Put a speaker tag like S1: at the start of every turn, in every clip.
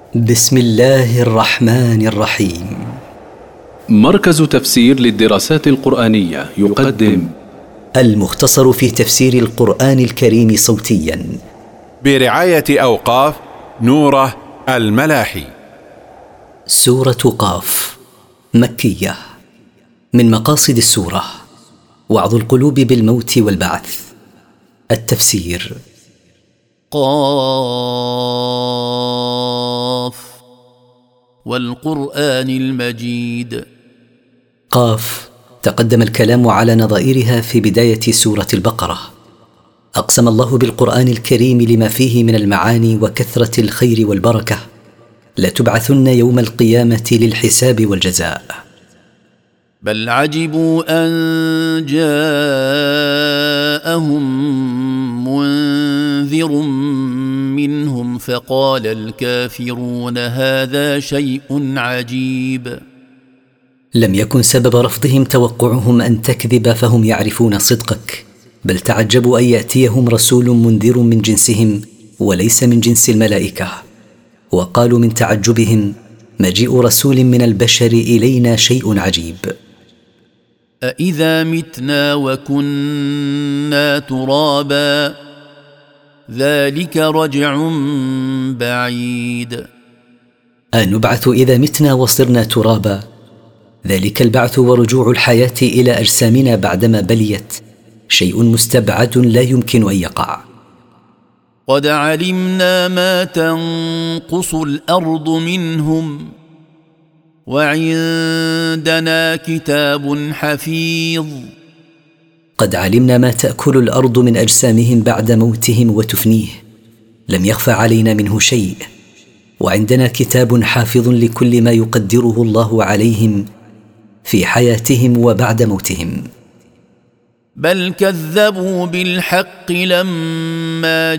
S1: بسم الله الرحمن الرحيم.
S2: مركز تفسير للدراسات القرآنية يقدم
S1: المختصر في تفسير القرآن الكريم صوتيا
S3: برعاية أوقاف نوره الملاحي.
S1: سورة قاف مكية. من مقاصد السورة وعظ القلوب بالموت والبعث. التفسير:
S4: قاف والقرآن المجيد.
S1: قاف تقدم الكلام على نظائرها في بداية سورة البقرة. أقسم الله بالقرآن الكريم لما فيه من المعاني وكثرة الخير والبركة. لتبعثن يوم القيامة للحساب والجزاء.
S4: بل عجبوا أن جاءهم منذر منهم فقال الكافرون هذا شيء عجيب.
S1: لم يكن سبب رفضهم توقعهم أن تكذب، فهم يعرفون صدقك، بل تعجبوا أن يأتيهم رسول منذر من جنسهم وليس من جنس الملائكة، وقالوا من تعجبهم: مجيء رسول من البشر إلينا شيء عجيب.
S4: أإذا متنا وكنا ترابا ذلك رجع بعيد.
S1: أنبعث إذا متنا وصرنا ترابا؟ ذلك البعث ورجوع الحياة إلى أجسامنا بعدما بليت شيء مستبعد لا يمكن أن يقع.
S4: قد علمنا ما تنقص الأرض منهم وعندنا كتاب حفيظ.
S1: قد علمنا ما تأكل الأرض من أجسامهم بعد موتهم وتفنيه، لم يخفى علينا منه شيء، وعندنا كتاب حافظ لكل ما يقدره الله عليهم في حياتهم وبعد موتهم.
S4: بل كذبوا بالحق لما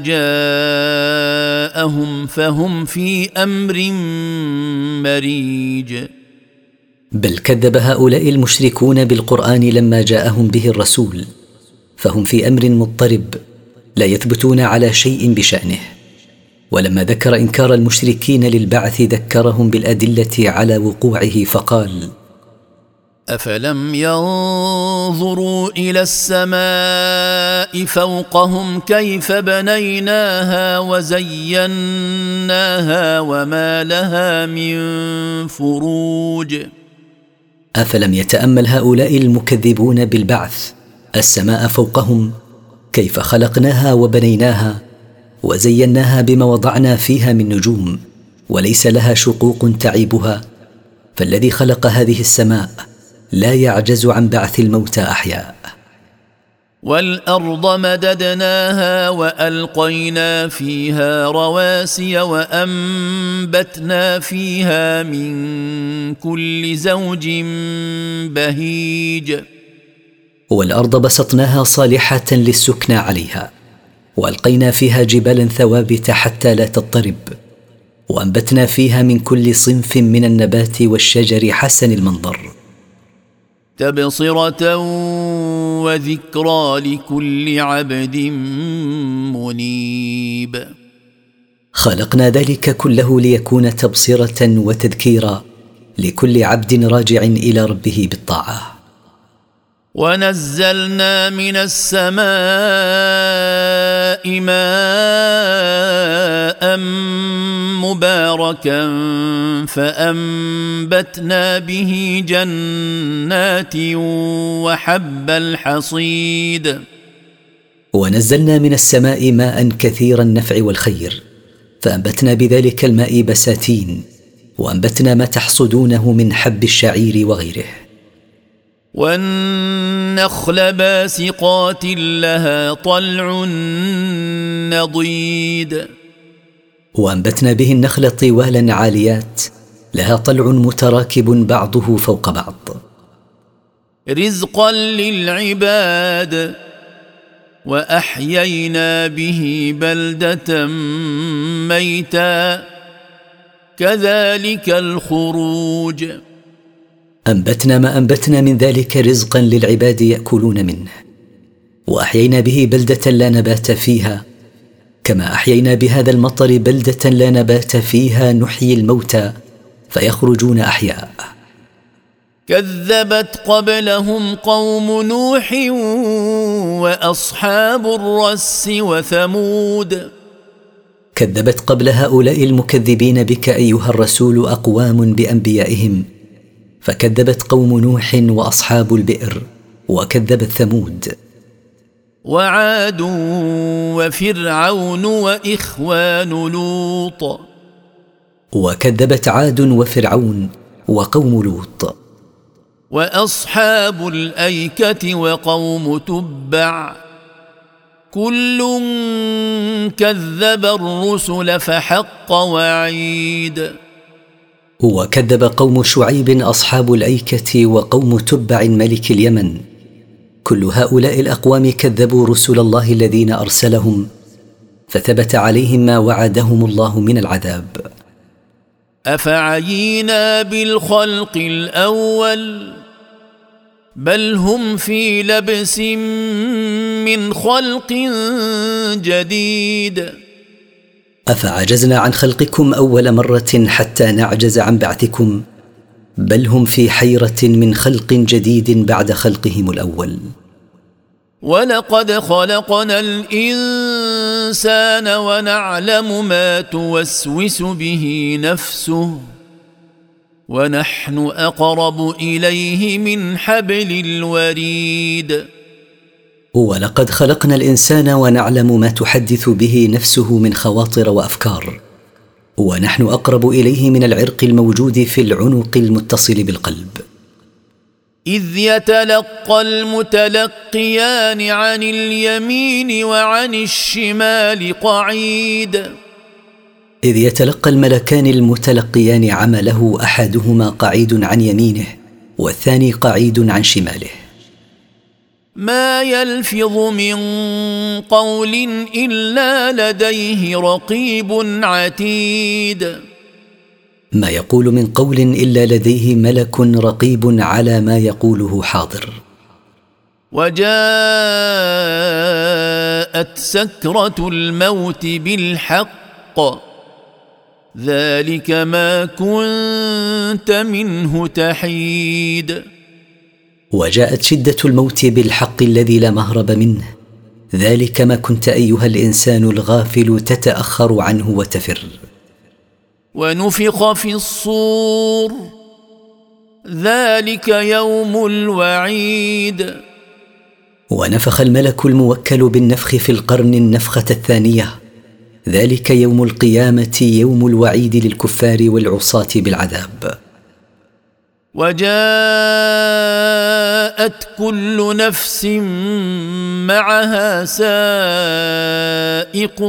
S4: جاءهم فهم في أمر مريج.
S1: بل كذب هؤلاء المشركون بالقرآن لما جاءهم به الرسول، فهم في أمر مضطرب لا يثبتون على شيء بشأنه. ولما ذكر إنكار المشركين للبعث ذكرهم بالأدلة على وقوعه فقال:
S4: أفلم ينظروا إلى السماء فوقهم كيف بنيناها وزيناها وما لها من فروج.
S1: أفلم يتأمل هؤلاء المكذبون بالبعث السماء فوقهم كيف خلقناها وبنيناها وزيناها بما وضعنا فيها من نجوم وليس لها شقوق تعيبها؟ فالذي خلق هذه السماء لا يعجز عن بعث الموتى أحياء.
S4: والأرض مددناها وألقينا فيها رواسي وأنبتنا فيها من كل زوج بهيج.
S1: والأرض بسطناها صالحة للسكنى عليها، وألقينا فيها جبالا ثوابت حتى لا تضطرب، وأنبتنا فيها من كل صنف من النبات والشجر حسن المنظر،
S4: تبصرة وذكرى لكل عبد منيب.
S1: خلقنا ذلك كله ليكون تبصرة وتذكيرا لكل عبد راجع إلى ربه بالطاعة.
S4: ونزلنا من السماء ماء مباركا فأنبتنا به جنات وحب الحصيد.
S1: ونزلنا من السماء ماء كثير النفع والخير فأنبتنا بذلك الماء بساتين، وأنبتنا ما تحصدونه من حب الشعير وغيره.
S4: والنخل باسقات لها طلع نضيد.
S1: وأنبتنا به النخل طوالا عاليات لها طلع متراكب بعضه فوق بعض،
S4: رزقا للعباد. وأحيينا به بلدة ميتا كذلك الخروج.
S1: أنبتنا ما أنبتنا من ذلك رزقا للعباد يأكلون منه، وأحيينا به بلدة لا نبات فيها كما احيينا بهذا المطر بلده لا نبات فيها نحيي الموتى فيخرجون احياء.
S4: كذبت قبلهم قوم نوح واصحاب الرس وثمود.
S1: كذبت قبل هؤلاء المكذبين بك ايها الرسول اقوام بانبيائهم، فكذبت قوم نوح واصحاب البئر، وكذبت ثمود،
S4: وعاد وفرعون واخوان لوط.
S1: وكذبت عاد وفرعون وقوم لوط،
S4: واصحاب الايكه وقوم تبع، كل كذب الرسل فحق وعيد.
S1: وكذب قوم شعيب اصحاب الايكه وقوم تبع ملك اليمن، كل هؤلاء الاقوام كذبوا رسل الله الذين ارسلهم، فثبت عليهم ما وعدهم الله من العذاب.
S4: افعينا بالخلق الاول بل هم في لبس من خلق جديد.
S1: افعجزنا عن خلقكم اول مره حتى نعجز عن بعثكم، بل هم في حيره من خلق جديد بعد خلقهم الاول.
S4: ولقد خلقنا الانسان ونعلم ما توسوس به نفسه ونحن اقرب اليه من حبل الوريد.
S1: ولقد خلقنا الانسان ونعلم ما تحدث به نفسه من خواطر وافكار، ونحن اقرب اليه من العرق الموجود في العنق المتصل بالقلب.
S4: اذ يتلقى المتلقيان عن اليمين وعن الشمال قعيد.
S1: إذ يتلقى الملكان المتلقيان عمله أحدهما قعيد عن يمينه والثاني قعيد عن شماله.
S4: ما يلفظ من قول إلا لديه رقيب عتيد.
S1: ما يقول من قول إلا لديه ملك رقيب على ما يقوله حاضر.
S4: وجاءت سكرة الموت بالحق ذلك ما كنت منه تحيد.
S1: وجاءت شدة الموت بالحق الذي لا مهرب منه، ذلك ما كنت أيها الإنسان الغافل تتأخر عنه وتفر.
S4: ونفخ في الصور ذلك يوم الوعيد.
S1: ونفخ الملك الموكل بالنفخ في القرن النفخة الثانية، ذلك يوم القيامة يوم الوعيد للكفار والعصاة بالعذاب.
S4: وجاءت كل نفس معها سائق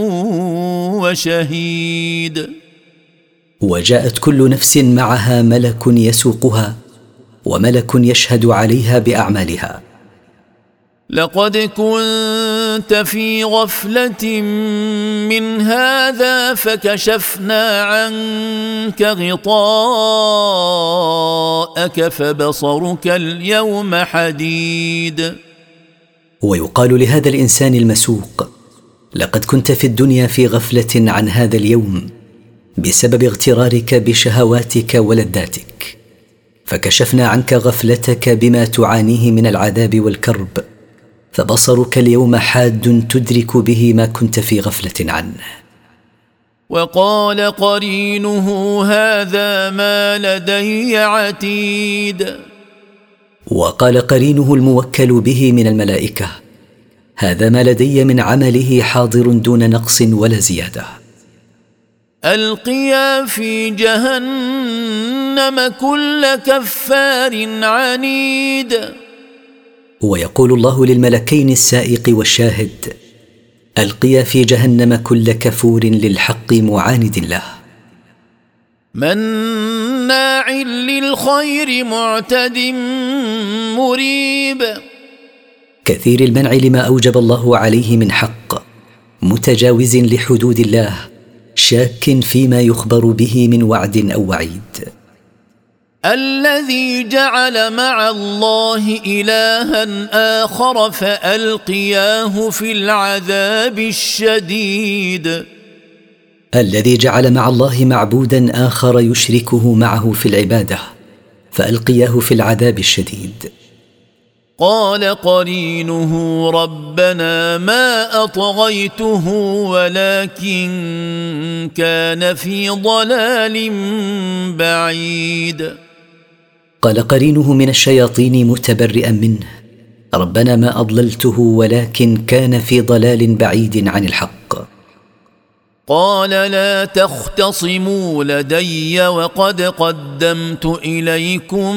S4: وشهيد.
S1: وجاءت كل نفس معها ملك يسوقها وملك يشهد عليها بأعمالها.
S4: لقد كنت في غفلة من هذا فكشفنا عنك غطاءك فبصرك اليوم حديد.
S1: ويقال لهذا الإنسان المسوق: لقد كنت في الدنيا في غفلة عن هذا اليوم بسبب اغترارك بشهواتك ولذاتك، فكشفنا عنك غفلتك بما تعانيه من العذاب والكرب، فبصرك اليوم حاد تدرك به ما كنت في غفلة عنه.
S4: وقال قرينه هذا ما لدي عتيد.
S1: وقال قرينه الموكل به من الملائكة: هذا ما لدي من عمله حاضر دون نقص ولا زيادة.
S4: ألقيا في جهنم كل كفار عنيد.
S1: ويقول الله للملكين السائق والشاهد: ألقيا في جهنم كل كفور للحق معاند له،
S4: مناع للخير معتد مريب.
S1: كثير المنع لما أوجب الله عليه من حق، متجاوز لحدود الله، شاك فيما يخبر به من وعد أو وعيد.
S4: الذي جعل مع الله إلها آخر فألقياه في العذاب الشديد.
S1: الذي جعل مع الله معبودا آخر يشركه معه في العبادة فألقياه في العذاب الشديد.
S4: قال قرينه ربنا ما أطغيته ولكن كان في ضلال بعيد.
S1: قال قرينه من الشياطين متبرئا منه ربنا ما أضللته ولكن كان في ضلال بعيد عن الحق.
S4: قال لا تختصموا لدي وقد قدمت إليكم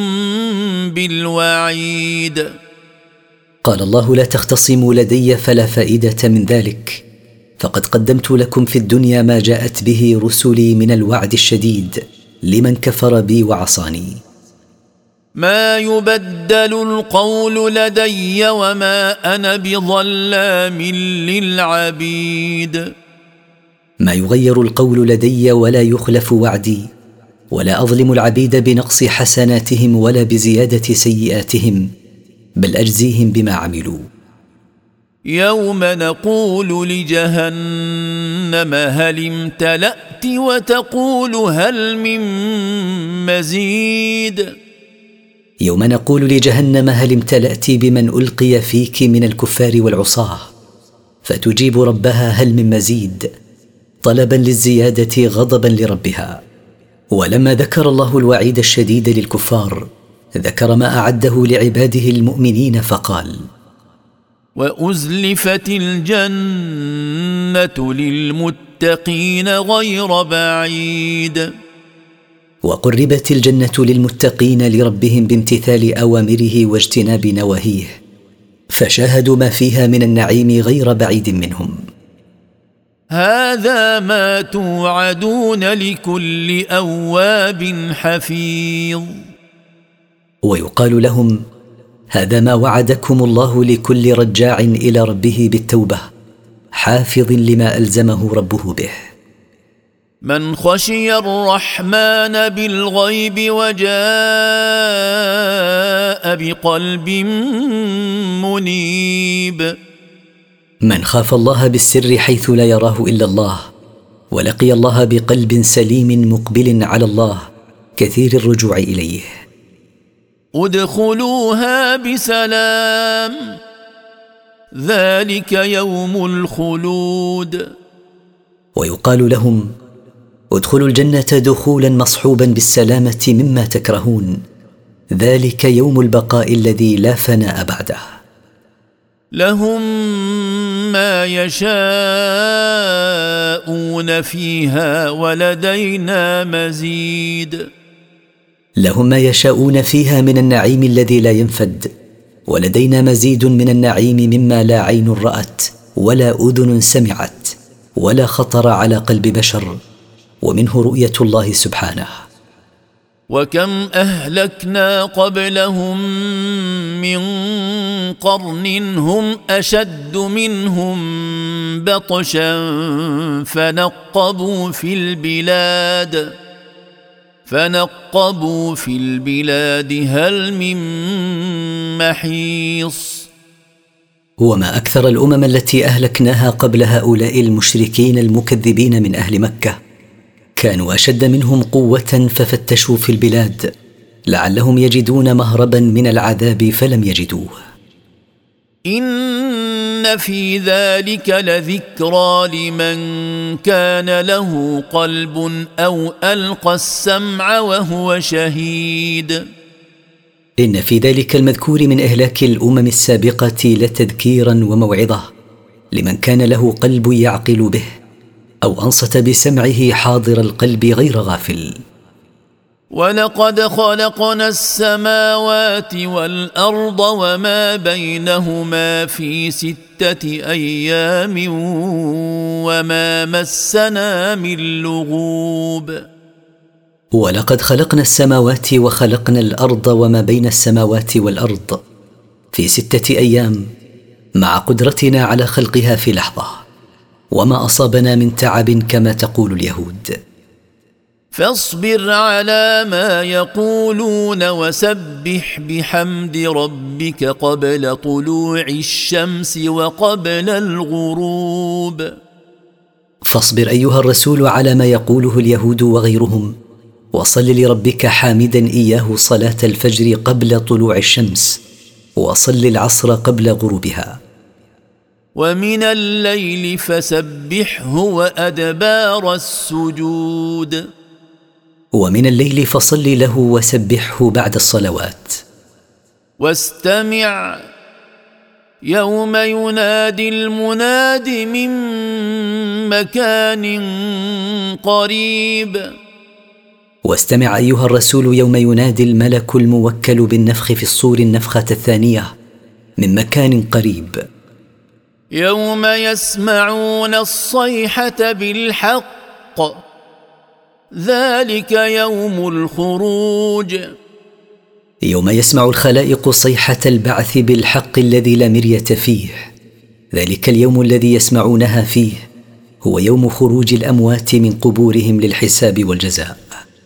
S4: بالوعيد.
S1: قال الله لا تختصموا لدي فلا فائدة من ذلك فقد قدمت لكم في الدنيا ما جاءت به رسلي من الوعد الشديد لمن كفر بي وعصاني.
S4: ما يبدل القول لدي وما أنا بظلام للعبيد.
S1: ما يغير القول لدي ولا يخلف وعدي ولا أظلم العبيد بنقص حسناتهم ولا بزيادة سيئاتهم بل أجزيهم بما عملوا.
S4: يوم نقول لجهنم هل امتلأت وتقول هل من مزيد.
S1: يوم نقول لجهنم هل امتلأت بمن ألقي فيك من الكفار والعصاة فتجيب ربها هل من مزيد طلبا للزيادة غضبا لربها. ولما ذكر الله الوعيد الشديد للكفار ذكر ما أعده لعباده المؤمنين فقال
S4: وأزلفت الجنة للمتقين غير بعيد.
S1: وقربت الجنة للمتقين لربهم بامتثال أوامره واجتناب نواهيه فشاهدوا ما فيها من النعيم غير بعيد منهم.
S4: هذا ما توعدون لكل أواب حفيظ.
S1: ويقال لهم هذا ما وعدكم الله لكل رجاع إلى ربه بالتوبة حافظ لما ألزمه ربه به.
S4: من خشي الرحمن بالغيب وجاء بقلب منيب.
S1: من خاف الله بالسر حيث لا يراه إلا الله ولقي الله بقلب سليم مقبل على الله كثير الرجوع إليه.
S4: ادخلوها بسلام ذلك يوم الخلود.
S1: ويقال لهم ادخلوا الجنة دخولا مصحوبا بالسلامة مما تكرهون ذلك يوم البقاء الذي لا فناء بعده.
S4: لهم ما يشاءون فيها ولدينا مزيد.
S1: لهم ما يشاءون فيها من النعيم الذي لا ينفد ولدينا مزيد من النعيم مما لا عين رأت ولا أذن سمعت ولا خطر على قلب بشر ومنه رؤية الله سبحانه.
S4: وكم أهلكنا قبلهم من قرن هم أشد منهم بطشا فنقبوا في البلاد هل من محيص.
S1: وما أكثر الأمم التي أهلكناها قبل هؤلاء المشركين المكذبين من أهل مكة كانوا أشد منهم قوة ففتشوا في البلاد لعلهم يجدون مهربا من العذاب فلم يجدوه.
S4: إن في ذلك لذكرى لمن كان له قلب أو ألقى السمع وهو شهيد.
S1: إن في ذلك المذكور من إهلاك الأمم السابقة لتذكيرا وموعظة لمن كان له قلب يعقل به أو أنصت بسمعه حاضر القلب غير غافل.
S4: ولقد خلقنا السماوات والأرض وما بينهما في 6 أيام وما مسنا من لغوب.
S1: ولقد خلقنا السماوات وخلقنا الأرض وما بين السماوات والأرض في 6 أيام مع قدرتنا على خلقها في لحظة وما أصابنا من تعب كما تقول اليهود.
S4: فاصبر على ما يقولون وسبح بحمد ربك قبل طلوع الشمس وقبل الغروب.
S1: فاصبر أيها الرسول على ما يقوله اليهود وغيرهم، وصل لربك حامدا إياه صلاة الفجر قبل طلوع الشمس، وصل العصر قبل غروبها.
S4: ومن الليل فسبحه وأدبار السجود.
S1: ومن الليل فصل له وسبحه بعد الصلوات.
S4: واستمع يوم ينادي المناد من مكان قريب.
S1: واستمع أيها الرسول يوم ينادي الملك الموكل بالنفخ في الصور النفخة الثانية من مكان قريب.
S4: يوم يسمعون الصيحة بالحق ذلك يوم الخروج.
S1: يوم يسمع الخلائق صيحة البعث بالحق الذي لا مرية فيه، ذلك اليوم الذي يسمعونها فيه هو يوم خروج الأموات من قبورهم للحساب والجزاء.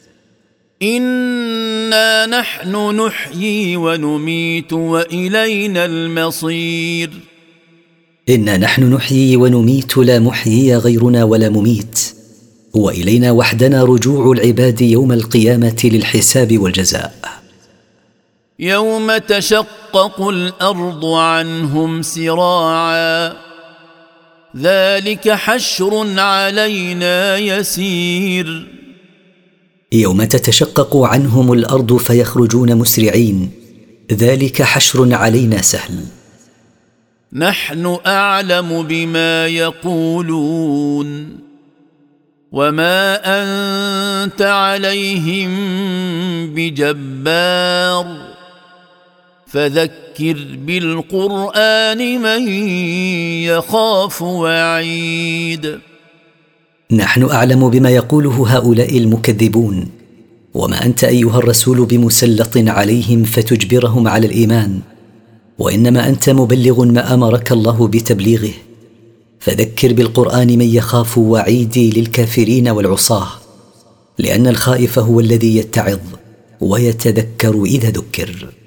S4: إنا نحن نحيي ونميت وإلينا المصير.
S1: إنا نحن نحيي ونميت، لا محيي غيرنا ولا مميت، وإلينا وحدنا رجوع العباد يوم القيامة للحساب والجزاء.
S4: يوم تشقق الأرض عنهم سراعا ذلك حشر علينا يسير.
S1: يوم تتشقق عنهم الأرض فيخرجون مسرعين، ذلك حشر علينا سهل.
S4: نحن أعلم بما يقولون وما أنت عليهم بجبار فذكر بالقرآن من يخاف وعيد.
S1: نحن أعلم بما يقوله هؤلاء المكذبون، وما أنت أيها الرسول بمسلط عليهم فتجبرهم على الإيمان، وإنما أنت مبلغ ما أمرك الله بتبليغه. فذكر بالقرآن من يخاف وعيدي للكافرين والعصاة، لأن الخائف هو الذي يتعظ ويتذكر إذا ذكر.